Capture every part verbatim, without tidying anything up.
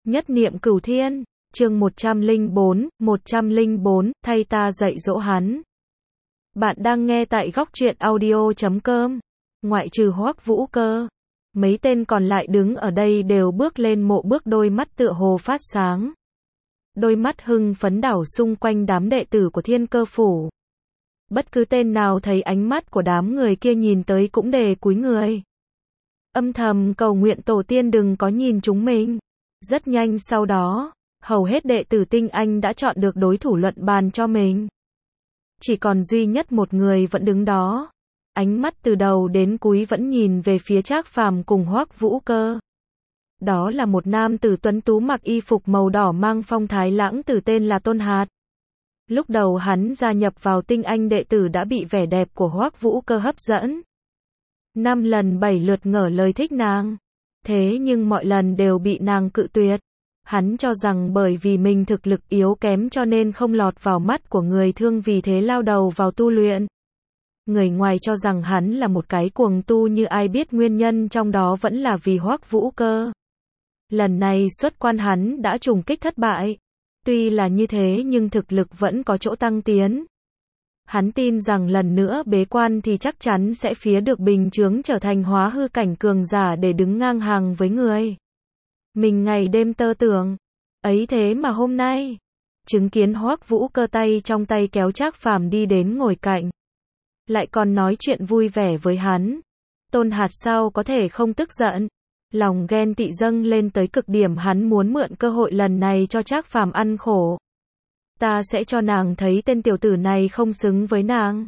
Nhất niệm cửu thiên, chương một trăm lẻ bốn, một trăm lẻ bốn, thay ta dạy dỗ hắn. Bạn đang nghe tại góc truyện audio chấm com. Ngoại trừ Hoắc Vũ Cơ, mấy tên còn lại đứng ở đây đều bước lên mộ bước, đôi mắt tựa hồ phát sáng. Đôi mắt hưng phấn đảo xung quanh đám đệ tử của Thiên Cơ phủ. Bất cứ tên nào thấy ánh mắt của đám người kia nhìn tới cũng đề cúi người. Âm thầm cầu nguyện tổ tiên đừng có nhìn chúng mình. Rất nhanh sau đó, hầu hết đệ tử tinh anh đã chọn được đối thủ luận bàn cho mình. Chỉ còn duy nhất một người vẫn đứng đó. Ánh mắt từ đầu đến cuối vẫn nhìn về phía Trác Phàm cùng Hoắc Vũ Cơ. Đó là một nam tử tuấn tú mặc y phục màu đỏ mang phong thái lãng tử tên là Tôn Hạt. Lúc đầu hắn gia nhập vào tinh anh đệ tử đã bị vẻ đẹp của Hoắc Vũ Cơ hấp dẫn. Năm lần bảy lượt ngỏ lời thích nàng. Thế nhưng mọi lần đều bị nàng cự tuyệt. Hắn cho rằng bởi vì mình thực lực yếu kém cho nên không lọt vào mắt của người thương, vì thế lao đầu vào tu luyện. Người ngoài cho rằng hắn là một cái cuồng tu, như ai biết nguyên nhân trong đó vẫn là vì Hoắc Vũ Cơ. Lần này xuất quan hắn đã trùng kích thất bại. Tuy là như thế nhưng thực lực vẫn có chỗ tăng tiến. Hắn tin rằng lần nữa bế quan thì chắc chắn sẽ phía được bình chướng trở thành hóa hư cảnh cường giả để đứng ngang hàng với người. Mình ngày đêm tơ tưởng. Ấy thế mà hôm nay, chứng kiến Hoắc Vũ Cơ tay trong tay kéo Trác Phàm đi đến ngồi cạnh. Lại còn nói chuyện vui vẻ với hắn. Tôn Hạt sao có thể không tức giận. Lòng ghen tị dâng lên tới cực điểm, hắn muốn mượn cơ hội lần này cho Trác Phàm ăn khổ. Ta sẽ cho nàng thấy tên tiểu tử này không xứng với nàng.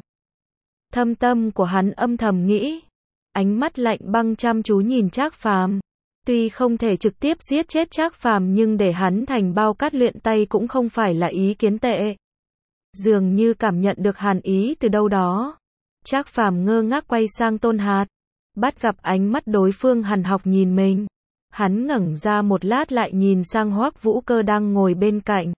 Thâm tâm của hắn âm thầm nghĩ. Ánh mắt lạnh băng chăm chú nhìn Trác Phàm. Tuy không thể trực tiếp giết chết Trác Phàm nhưng để hắn thành bao cát luyện tay cũng không phải là ý kiến tệ. Dường như cảm nhận được hàn ý từ đâu đó. Trác Phàm ngơ ngác quay sang Tôn Hạt. Bắt gặp ánh mắt đối phương hằn học nhìn mình. Hắn ngẩng ra một lát lại nhìn sang Hoắc Vũ Cơ đang ngồi bên cạnh.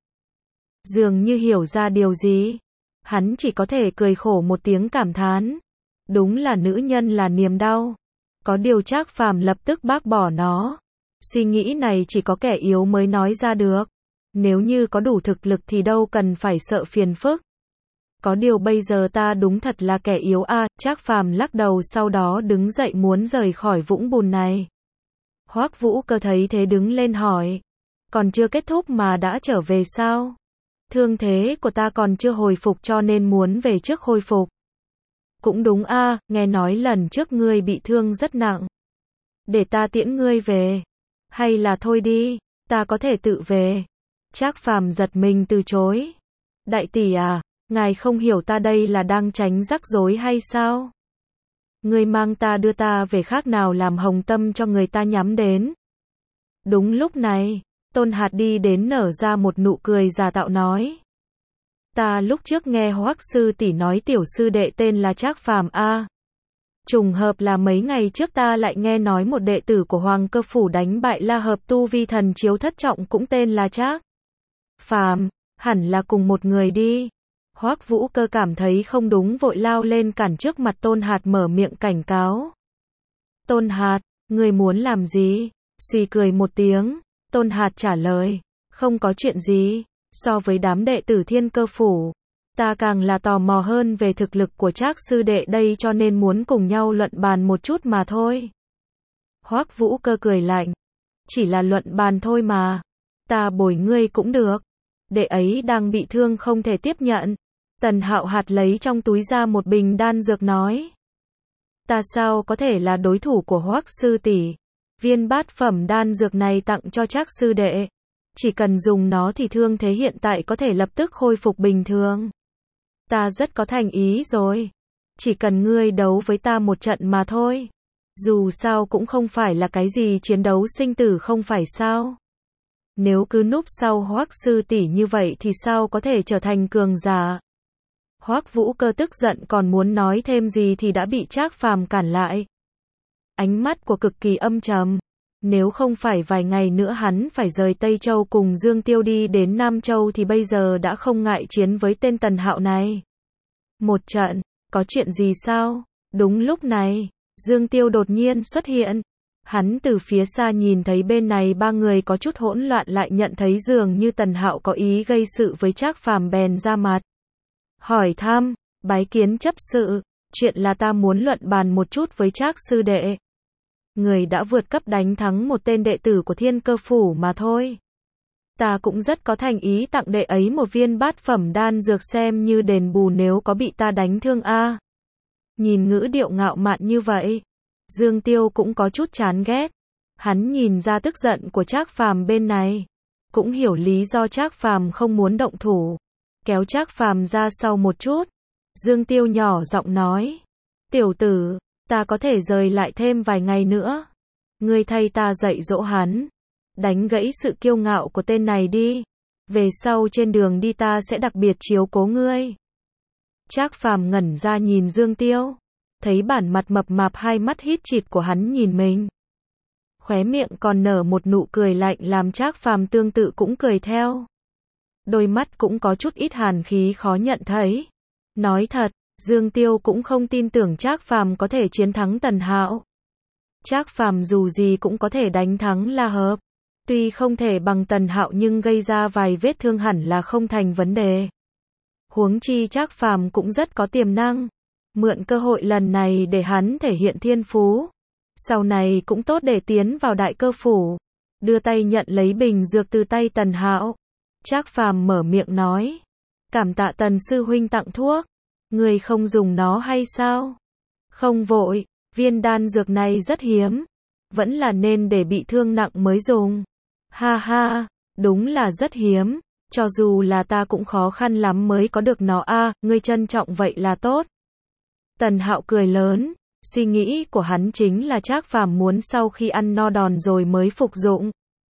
Dường như hiểu ra điều gì. Hắn chỉ có thể cười khổ một tiếng cảm thán. Đúng là nữ nhân là niềm đau. Có điều Trác Phàm lập tức bác bỏ nó. Suy nghĩ này chỉ có kẻ yếu mới nói ra được. Nếu như có đủ thực lực thì đâu cần phải sợ phiền phức. Có điều bây giờ ta đúng thật là kẻ yếu a. À, Trác Phàm lắc đầu sau đó đứng dậy muốn rời khỏi vũng bùn này. Hoắc Vũ Cơ thấy thế đứng lên hỏi. Còn chưa kết thúc mà đã trở về sao? Thương thế của ta còn chưa hồi phục cho nên muốn về trước hồi phục. Cũng đúng a, à, nghe nói lần trước ngươi bị thương rất nặng. Để ta tiễn ngươi về. Hay là thôi đi, ta có thể tự về. Trác Phàm giật mình từ chối. Đại tỷ à, ngài không hiểu ta đây là đang tránh rắc rối hay sao? Ngươi mang ta đưa ta về khác nào làm hồng tâm cho người ta nhắm đến. Đúng lúc này, Tôn Hạt đi đến nở ra một nụ cười giả tạo nói. Ta lúc trước nghe Hoắc sư tỷ nói tiểu sư đệ tên là Trác Phàm a. À. Trùng hợp là mấy ngày trước ta lại nghe nói một đệ tử của Hoàng Cơ phủ đánh bại La Hợp tu vi thần chiếu thất trọng cũng tên là Trác Phàm, hẳn là cùng một người đi. Hoắc Vũ Cơ cảm thấy không đúng vội lao lên cản trước mặt Tôn Hạt mở miệng cảnh cáo. Tôn Hạt, ngươi muốn làm gì? Suy cười một tiếng, Tôn Hạt trả lời, không có chuyện gì. So với đám đệ tử Thiên Cơ phủ, ta càng là tò mò hơn về thực lực của Trác sư đệ đây cho nên muốn cùng nhau luận bàn một chút mà thôi. Hoắc Vũ Cơ cười lạnh. Chỉ là luận bàn thôi mà. Ta bồi ngươi cũng được. Đệ ấy đang bị thương không thể tiếp nhận. Tần Hạo Hạt lấy trong túi ra một bình đan dược nói. Ta sao có thể là đối thủ của Hoắc sư tỷ. Viên bát phẩm đan dược này tặng cho Trác sư đệ. Chỉ cần dùng nó thì thương thế hiện tại có thể lập tức khôi phục bình thường. Ta rất có thành ý rồi. Chỉ cần ngươi đấu với ta một trận mà thôi. Dù sao cũng không phải là cái gì chiến đấu sinh tử không phải sao. Nếu cứ núp sau Hoắc sư tỷ như vậy thì sao có thể trở thành cường giả. Hoắc Vũ Cơ tức giận còn muốn nói thêm gì thì đã bị Trác Phàm cản lại. Ánh mắt của cực kỳ âm trầm. Nếu không phải vài ngày nữa hắn phải rời Tây Châu cùng Dương Tiêu đi đến Nam Châu thì bây giờ đã không ngại chiến với tên Tần Hạo này. Một trận, có chuyện gì sao? Đúng lúc này, Dương Tiêu đột nhiên xuất hiện. Hắn từ phía xa nhìn thấy bên này ba người có chút hỗn loạn, lại nhận thấy dường như Tần Hạo có ý gây sự với Trác Phàm, bèn ra mặt hỏi thăm, bái kiến chấp sự, chuyện là ta muốn luận bàn một chút với Trác sư đệ. Người đã vượt cấp đánh thắng một tên đệ tử của Thiên Cơ phủ mà thôi. Ta cũng rất có thành ý tặng đệ ấy một viên bát phẩm đan dược xem như đền bù nếu có bị ta đánh thương a. Nhìn ngữ điệu ngạo mạn như vậy, Dương Tiêu cũng có chút chán ghét. Hắn nhìn ra tức giận của Trác Phàm bên này, cũng hiểu lý do Trác Phàm không muốn động thủ, kéo Trác Phàm ra sau một chút. Dương Tiêu nhỏ giọng nói, tiểu tử, ta có thể rời lại thêm vài ngày nữa. Ngươi thay ta dạy dỗ hắn, đánh gãy sự kiêu ngạo của tên này đi. Về sau trên đường đi ta sẽ đặc biệt chiếu cố ngươi. Trác Phàm ngẩn ra nhìn Dương Tiêu, thấy bản mặt mập mạp hai mắt hít chịt của hắn nhìn mình, khóe miệng còn nở một nụ cười lạnh làm Trác Phàm tương tự cũng cười theo. Đôi mắt cũng có chút ít hàn khí khó nhận thấy. Nói thật, Dương Tiêu cũng không tin tưởng Trác Phàm có thể chiến thắng Tần Hạo. Trác Phàm dù gì cũng có thể đánh thắng La Hợp. Tuy không thể bằng Tần Hạo nhưng gây ra vài vết thương hẳn là không thành vấn đề. Huống chi Trác Phàm cũng rất có tiềm năng. Mượn cơ hội lần này để hắn thể hiện thiên phú. Sau này cũng tốt để tiến vào Đại Cơ phủ. Đưa tay nhận lấy bình dược từ tay Tần Hạo. Trác Phàm mở miệng nói, cảm tạ Tần sư huynh tặng thuốc. Người không dùng nó hay sao? Không vội, viên đan dược này rất hiếm. Vẫn là nên để bị thương nặng mới dùng. Ha ha, đúng là rất hiếm. Cho dù là ta cũng khó khăn lắm mới có được nó a, à, ngươi trân trọng vậy là tốt. Tần Hạo cười lớn, suy nghĩ của hắn chính là Trác Phàm muốn sau khi ăn no đòn rồi mới phục dụng.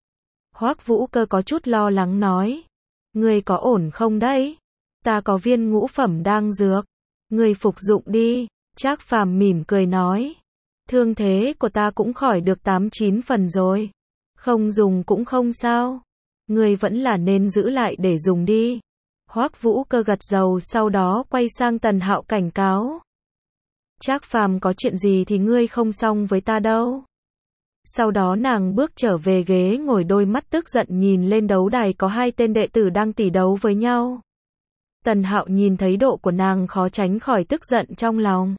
Hoắc Vũ Cơ có chút lo lắng nói, ngươi có ổn không đấy? Ta có viên ngũ phẩm đan dược, ngươi phục dụng đi. Trác Phàm mỉm cười nói, thương thế của ta cũng khỏi được tám chín phần rồi, không dùng cũng không sao, ngươi vẫn là nên giữ lại để dùng đi. Hoắc Vũ Cơ gật đầu, sau đó quay sang Tần Hạo cảnh cáo, Trác Phàm có chuyện gì thì ngươi không xong với ta đâu. Sau đó nàng bước trở về ghế ngồi, đôi mắt tức giận nhìn lên đấu đài có hai tên đệ tử đang tỉ đấu với nhau. Tần Hạo nhìn thấy độ của nàng khó tránh khỏi tức giận trong lòng.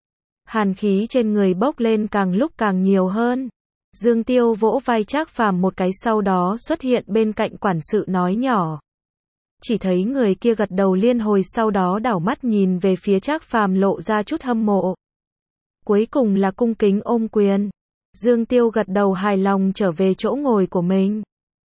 Hàn khí trên người bốc lên càng lúc càng nhiều hơn. Dương Tiêu vỗ vai Trác Phàm một cái, sau đó xuất hiện bên cạnh quản sự nói nhỏ. Chỉ thấy người kia gật đầu liên hồi, sau đó đảo mắt nhìn về phía Trác Phàm lộ ra chút hâm mộ. Cuối cùng là cung kính ôm quyền. Dương Tiêu gật đầu hài lòng trở về chỗ ngồi của mình.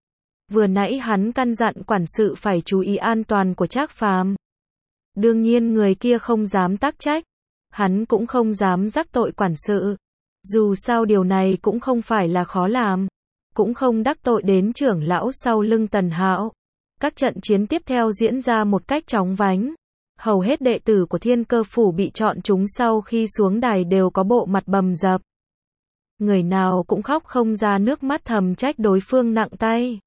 Vừa nãy hắn căn dặn quản sự phải chú ý an toàn của Trác Phàm. Đương nhiên người kia không dám tác trách. Hắn cũng không dám rắc tội quản sự. Dù sao điều này cũng không phải là khó làm. Cũng không đắc tội đến trưởng lão sau lưng Tần Hạo. Các trận chiến tiếp theo diễn ra một cách chóng vánh. Hầu hết đệ tử của Thiên Cơ phủ bị chọn chúng sau khi xuống đài đều có bộ mặt bầm dập. Người nào cũng khóc không ra nước mắt, thầm trách đối phương nặng tay.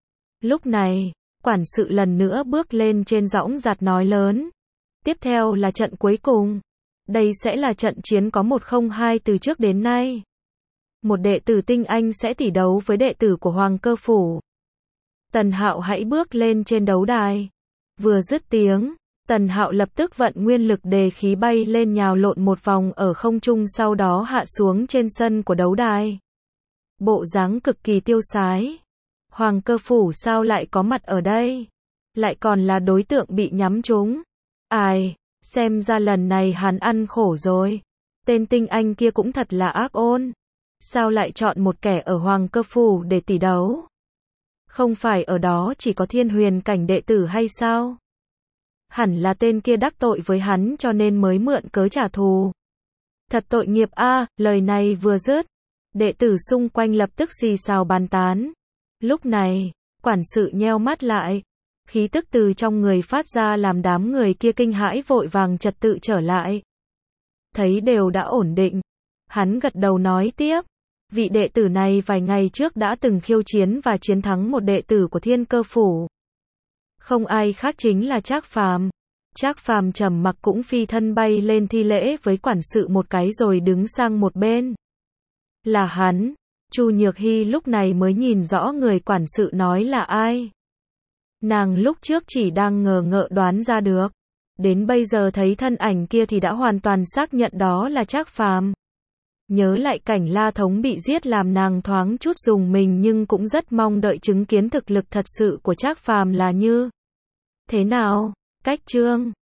Lúc này, quản sự lần nữa bước lên trên dõng dạc nói lớn. Tiếp theo là trận cuối cùng. Đây sẽ là trận chiến có một không hai từ trước đến nay. Một đệ tử tinh anh sẽ tỉ đấu với đệ tử của Hoàng Cơ phủ. Tần Hạo hãy bước lên trên đấu đài. Vừa dứt tiếng, Tần Hạo lập tức vận nguyên lực đề khí bay lên nhào lộn một vòng ở không trung, sau đó hạ xuống trên sân của đấu đài. Bộ dáng cực kỳ tiêu sái. Hoàng Cơ phủ sao lại có mặt ở đây? Lại còn là đối tượng bị nhắm trúng. Ai, xem ra lần này hắn ăn khổ rồi. Tên tinh anh kia cũng thật là ác ôn. Sao lại chọn một kẻ ở Hoàng Cơ phủ để tỉ đấu? Không phải ở đó chỉ có thiên huyền cảnh đệ tử hay sao? Hẳn là tên kia đắc tội với hắn cho nên mới mượn cớ trả thù. Thật tội nghiệp a, à, lời này vừa dứt, đệ tử xung quanh lập tức xì xào bàn tán. Lúc này, quản sự nheo mắt lại, khí tức từ trong người phát ra làm đám người kia kinh hãi, vội vàng trật tự trở lại. Thấy đều đã ổn định, hắn gật đầu nói tiếp, vị đệ tử này vài ngày trước đã từng khiêu chiến và chiến thắng một đệ tử của Thiên Cơ phủ. Không ai khác chính là Trác Phàm. Trác Phàm trầm mặc cũng phi thân bay lên thi lễ với quản sự một cái rồi đứng sang một bên. Là hắn, Chu Nhược Hy lúc này mới nhìn rõ người quản sự nói là ai. Nàng lúc trước chỉ đang ngờ ngợ đoán ra được. Đến bây giờ thấy thân ảnh kia thì đã hoàn toàn xác nhận đó là Trác Phàm. Nhớ lại cảnh La Thống bị giết làm nàng thoáng chút rùng mình, nhưng cũng rất mong đợi chứng kiến thực lực thật sự của Trác Phàm là như thế nào. Cách chương